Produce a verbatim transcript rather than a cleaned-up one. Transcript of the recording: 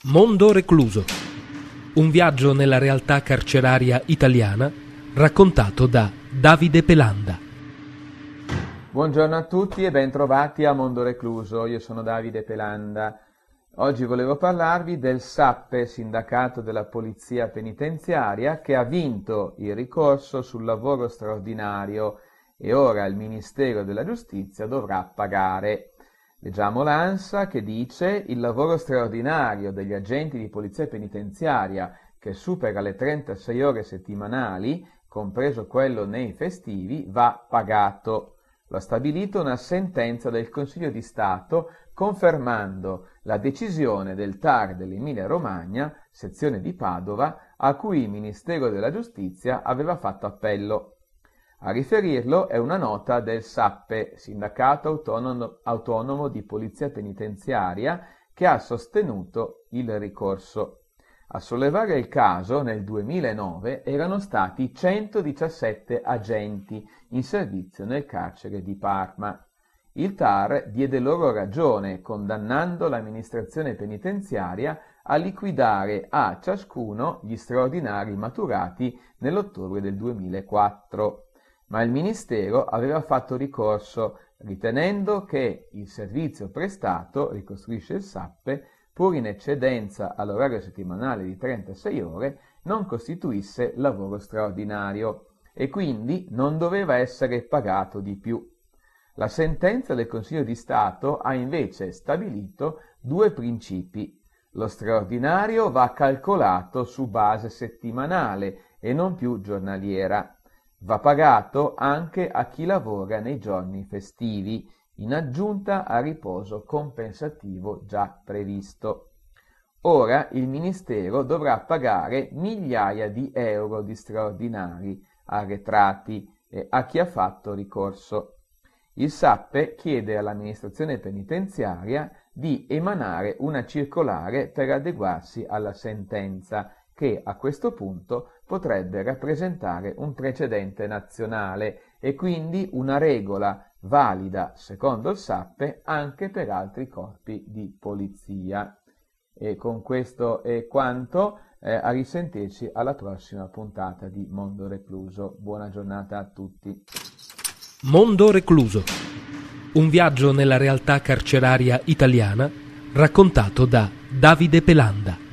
Mondo recluso. Un viaggio nella realtà carceraria italiana raccontato da Davide Pelanda. Buongiorno a tutti e ben trovati a Mondo recluso. Io sono Davide Pelanda. Oggi volevo parlarvi del SAPPE, Sindacato della Polizia Penitenziaria, che ha vinto il ricorso sul lavoro straordinario e ora il Ministero della Giustizia dovrà pagare. Leggiamo l'ANSA che dice: il lavoro straordinario degli agenti di polizia penitenziaria che supera le trentasei ore settimanali, compreso quello nei festivi, va pagato. Lo ha stabilito una sentenza del Consiglio di Stato confermando la decisione del T A R dell'Emilia Romagna, sezione di Padova, a cui il Ministero della Giustizia aveva fatto appello. A riferirlo è una nota del SAPPE, Sindacato Autonomo, Autonomo di Polizia Penitenziaria, che ha sostenuto il ricorso. A sollevare il caso nel duemilanove erano stati centodiciassette agenti in servizio nel carcere di Parma. Il T A R diede loro ragione, condannando l'amministrazione penitenziaria a liquidare a ciascuno gli straordinari maturati nell'ottobre del duemilaquattro. Ma il Ministero aveva fatto ricorso, ritenendo che il servizio prestato, ricostruisce il SAPPE, pur in eccedenza all'orario settimanale di trentasei ore, non costituisse lavoro straordinario e quindi non doveva essere pagato di più. La sentenza del Consiglio di Stato ha invece stabilito due principi. Lo straordinario va calcolato su base settimanale e non più giornaliera. Va pagato anche a chi lavora nei giorni festivi, in aggiunta al riposo compensativo già previsto. Ora il Ministero dovrà pagare migliaia di euro di straordinari arretrati e a chi ha fatto ricorso. Il SAPPE chiede all'amministrazione penitenziaria di emanare una circolare per adeguarsi alla sentenza, che a questo punto potrebbe rappresentare un precedente nazionale e quindi una regola valida, secondo il SAPPE, anche per altri corpi di polizia. E con questo è quanto, eh, a risentirci alla prossima puntata di Mondo Recluso. Buona giornata a tutti. Mondo recluso. Un viaggio nella realtà carceraria italiana raccontato da Davide Pelanda.